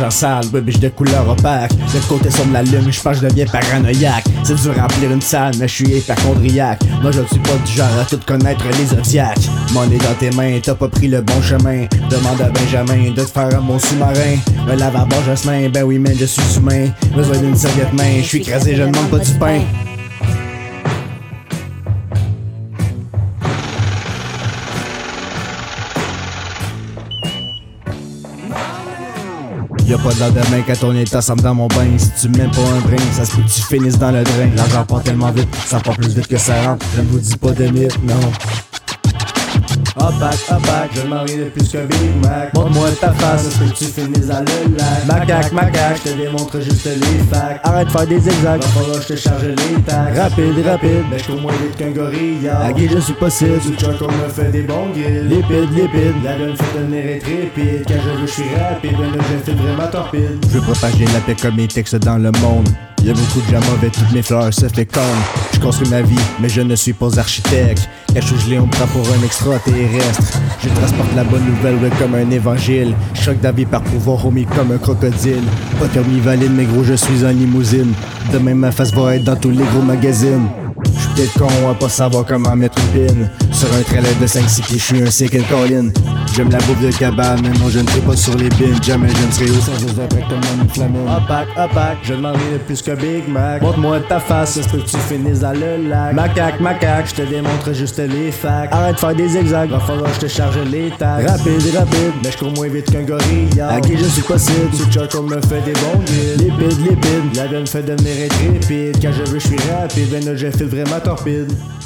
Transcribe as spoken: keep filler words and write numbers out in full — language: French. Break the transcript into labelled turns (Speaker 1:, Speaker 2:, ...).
Speaker 1: en salle, ouais, biche de couleur opaque. Le côté sombre de la lune, je pense que je deviens paranoïaque. C'est dur à remplir une salle, mais je suis hyperchondriaque. Moi je ne suis pas du genre à tout connaître les zodiacs. Mon nez dans tes mains, t'as pas pris le bon chemin. Demande à Benjamin de te faire un mon sous-marin. Me lave à bord Jasmin, ben oui man je suis humain. Besoin d'une serviette main, je suis écrasé, je ne demande pas du pain. Y'a pas de lendemain quand on est ensemble dans mon bain. Si tu mets pas un brin, ça se peut que tu finisses dans le drain. L'argent part tellement vite, ça part plus vite que ça rentre. Je ne vous dis pas de mythe, non. Opaque, opaque, je m'en ris de plus qu'un Big Mac. Montre-moi ta face, ça se peut que tu finisses dans le lac. Macaque, macaque, je te démontre juste les facts. Arrête de faire des zigzags, va falloir que je te charge les taxes. Rapide, rapide, mais je cours moins vite qu'un gorille. À guide, je suis possible, du choc on me fait des bons grilles. Lipide, lipide, la lune fait devenir intrépide. Quand je veux, je suis rapide, ben là je file vraiment torpide. Je veux propager la paix comme mes textes dans le monde. Y'a beaucoup de gens mauvais, toutes mes fleurs se fécondent. Je construis ma vie, mais je ne suis pas architecte. Cache je l'ai, on me prend pour un extraterrestre. Je transporte la bonne nouvelle, ouais, comme un évangile. Choc d'avis par pouvoir, homie, comme un crocodile. Pas permis valide, mais gros, je suis en limousine. Demain, ma face va être dans tous les gros magazines. J'suis peut-être con à pas savoir comment mettre une pine. Sur un trailer de cinq six pieds, j'suis un second call-in. J'aime la bouffe de cabane, mais non je ne serai pas sur les bins. Jamais je ne serai au sans juste avec comme une flamine. Opaque, opaque, je demande rien de plus que Big Mac. Montre-moi ta face, ça se peut que tu finisses dans le lac. Macaque, macaque, je te démontre juste les facts. Arrête de faire des zigzags, va falloir que je te charge les taxes. Rapide, rapide, mais je cours moins vite qu'un gorille. À guide, je suis possible, tu choc on me fait des bons grilles. Lipide, lipide, la vie me fait devenir intrépide. Quand je veux, je suis rapide, ben là je file vraiment torpide.